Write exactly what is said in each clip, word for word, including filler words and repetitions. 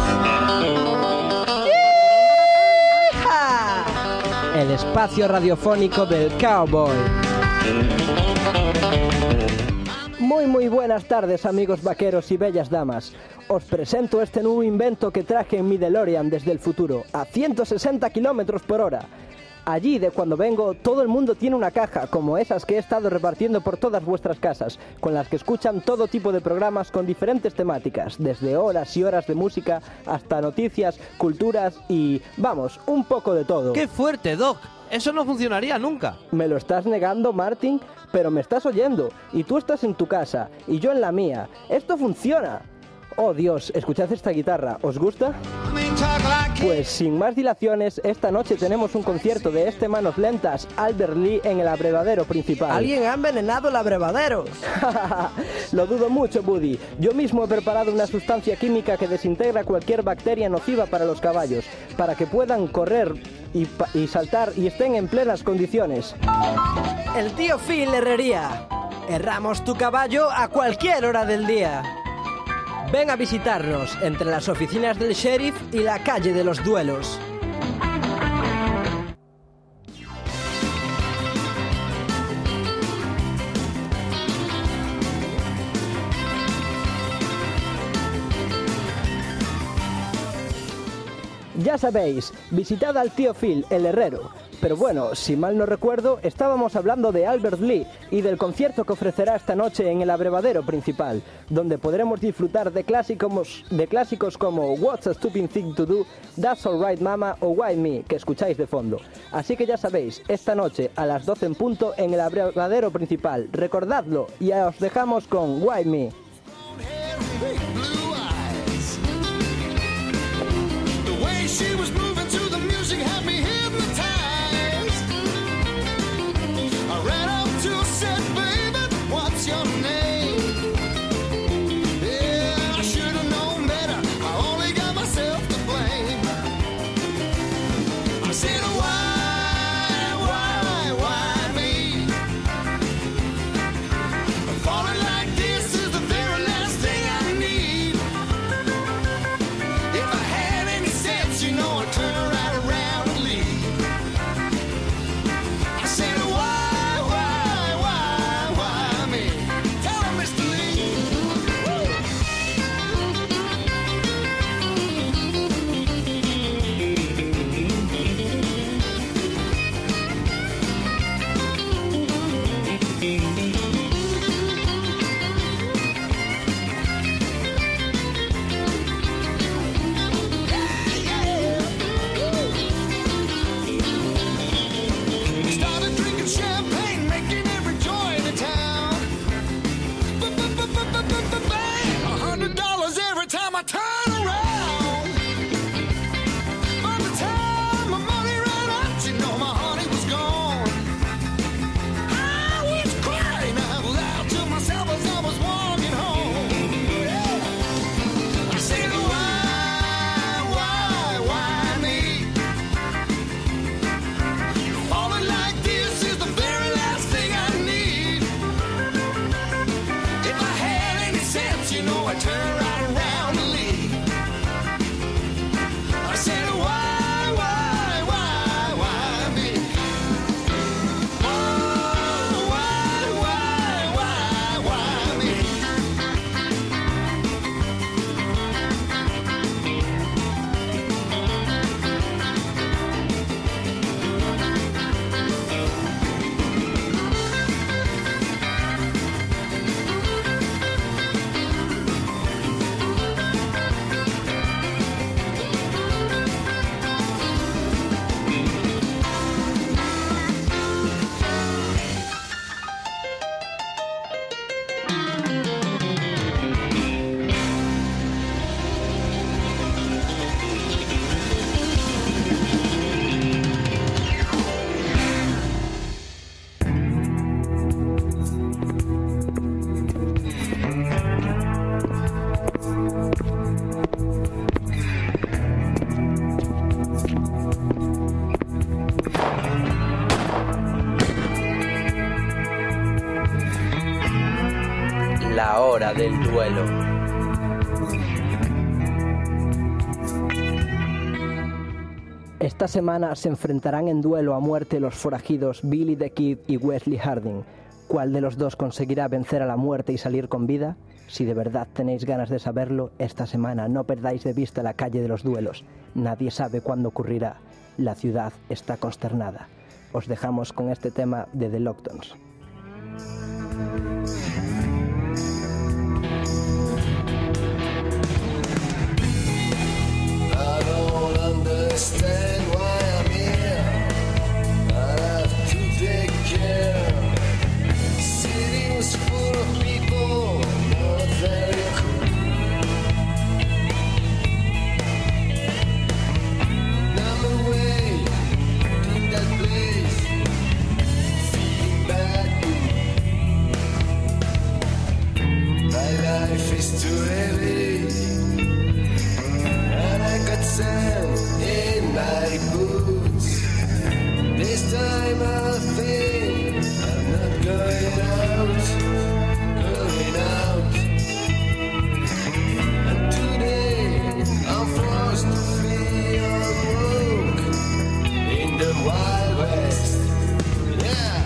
El espacio radiofónico del cowboy. Muy muy buenas tardes, amigos vaqueros y bellas damas. Os presento este nuevo invento que traje en mi DeLorean desde el futuro, a ciento sesenta kilómetros por hora. Allí, de cuando vengo, todo el mundo tiene una caja, como esas que he estado repartiendo por todas vuestras casas, con las que escuchan todo tipo de programas con diferentes temáticas, desde horas y horas de música hasta noticias, culturas y, vamos, un poco de todo. ¡Qué fuerte, Doc! Eso no funcionaría nunca. ¿Me lo estás negando, Martin? Pero me estás oyendo, y tú estás en tu casa, y yo en la mía. ¡Esto funciona! Oh Dios, escuchad esta guitarra, ¿os gusta? Pues sin más dilaciones, esta noche tenemos un concierto de este manos lentas, Albert Lee, en el abrevadero principal. ¿Alguien ha envenenado el abrevadero? Lo dudo mucho, Buddy. Yo mismo he preparado una sustancia química que desintegra cualquier bacteria nociva para los caballos, para que puedan correr y, y saltar y estén en plenas condiciones. El tío Phil Herrería. Herramos tu caballo a cualquier hora del día. Ven a visitarnos entre las oficinas del sheriff y la calle de los duelos. Ya sabéis, visitad al tío Phil, el herrero. Pero bueno, si mal no recuerdo, estábamos hablando de Albert Lee y del concierto que ofrecerá esta noche en el abrevadero principal, donde podremos disfrutar de clásicos, de clásicos como What's a Stupid Thing to Do, That's Alright Mama o Why Me, que escucháis de fondo. Así que ya sabéis, esta noche a las doce en punto en el abrevadero principal. Recordadlo y os dejamos con Why Me. She was moving to the music, had me hypnotized. I ran up to her, said, baby, what's your name? Yeah, I should have known better. I only got myself to blame. I said, why, why, why me? Falling like this is the very last thing I need. If I had any sense, you know I'd turn right around and leave. I said, why, why, why, why me? Tell him, Mister Lee. We started drinking champagne, making every joy in the town. Bang! A hundred dollars every time I turn around. By the time my money ran out, you know my honey was gone. I was crying out loud to myself as I was walking home. Yeah. I said, why, why, why me? Falling like this is the very last thing I need. If I had any sense, you know I'd turn right around and leave. I said, why, why, why, why me? Oh, why, why, why, why me? La hora del duelo. Esta semana se enfrentarán en duelo a muerte los forajidos Billy the Kid y Wesley Harding. ¿Cuál de los dos conseguirá vencer a la muerte y salir con vida? Si de verdad tenéis ganas de saberlo, esta semana no perdáis de vista la calle de los duelos. Nadie sabe cuándo ocurrirá. La ciudad está consternada. Os dejamos con este tema de The Locktons. I don't understand why I'm here. I have to take care. City was full of people, not very cool. I'm away in that place, feeling bad. My life is too heavy. And I got sand in my boots. This time I think I'm not going out, going out. And today I'm forced to flee on rogue in the Wild West. Yeah.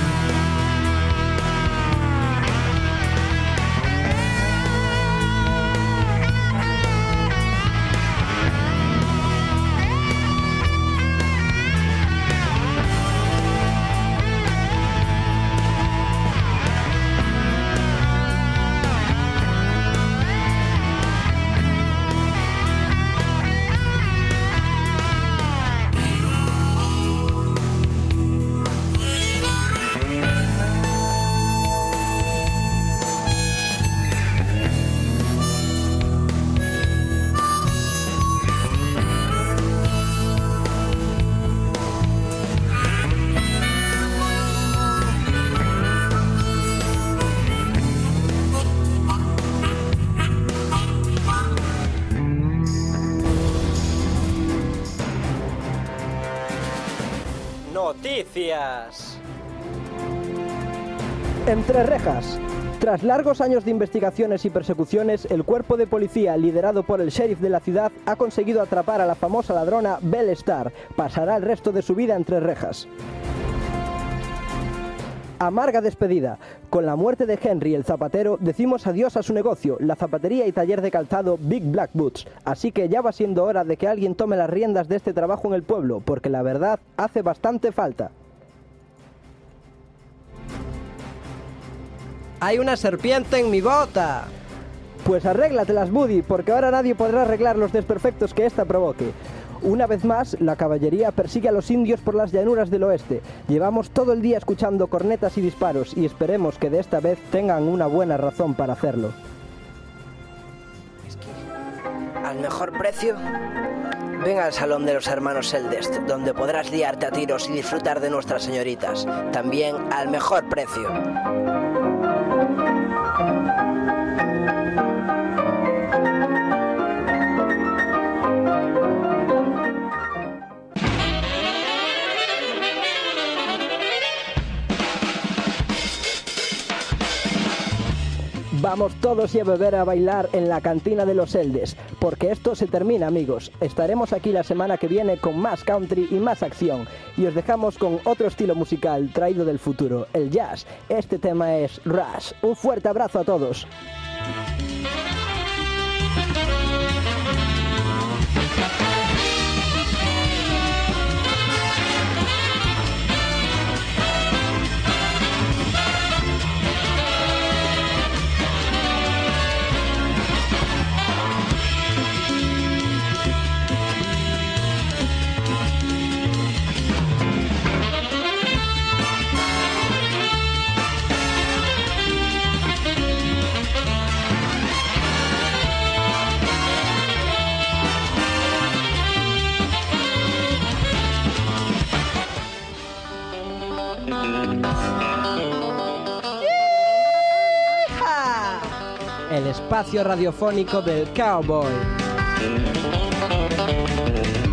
Noticias. Entre rejas. Tras largos años de investigaciones y persecuciones, el cuerpo de policía, liderado por el sheriff de la ciudad, ha conseguido atrapar a la famosa ladrona Belle Starr. Pasará el resto de su vida entre rejas. Amarga despedida. Con la muerte de Henry el zapatero, decimos adiós a su negocio, la zapatería y taller de calzado Big Black Boots. Así que ya va siendo hora de que alguien tome las riendas de este trabajo en el pueblo, porque la verdad hace bastante falta. Hay una serpiente en mi bota. Pues arréglatelas, Buddy, porque ahora nadie podrá arreglar los desperfectos que ésta provoque. Una vez más, la caballería persigue a los indios por las llanuras del oeste. Llevamos todo el día escuchando cornetas y disparos y esperemos que de esta vez tengan una buena razón para hacerlo. ¿Al mejor precio? Ven al salón de los hermanos Eldest, donde podrás liarte a tiros y disfrutar de nuestras señoritas. También al mejor precio. Vamos todos y a beber a bailar en la cantina de los Eldes, porque esto se termina, amigos. Estaremos aquí la semana que viene con más country y más acción, y os dejamos con otro estilo musical traído del futuro, el jazz. Este tema es Rush. Un fuerte abrazo a todos. El espacio radiofónico del cowboy.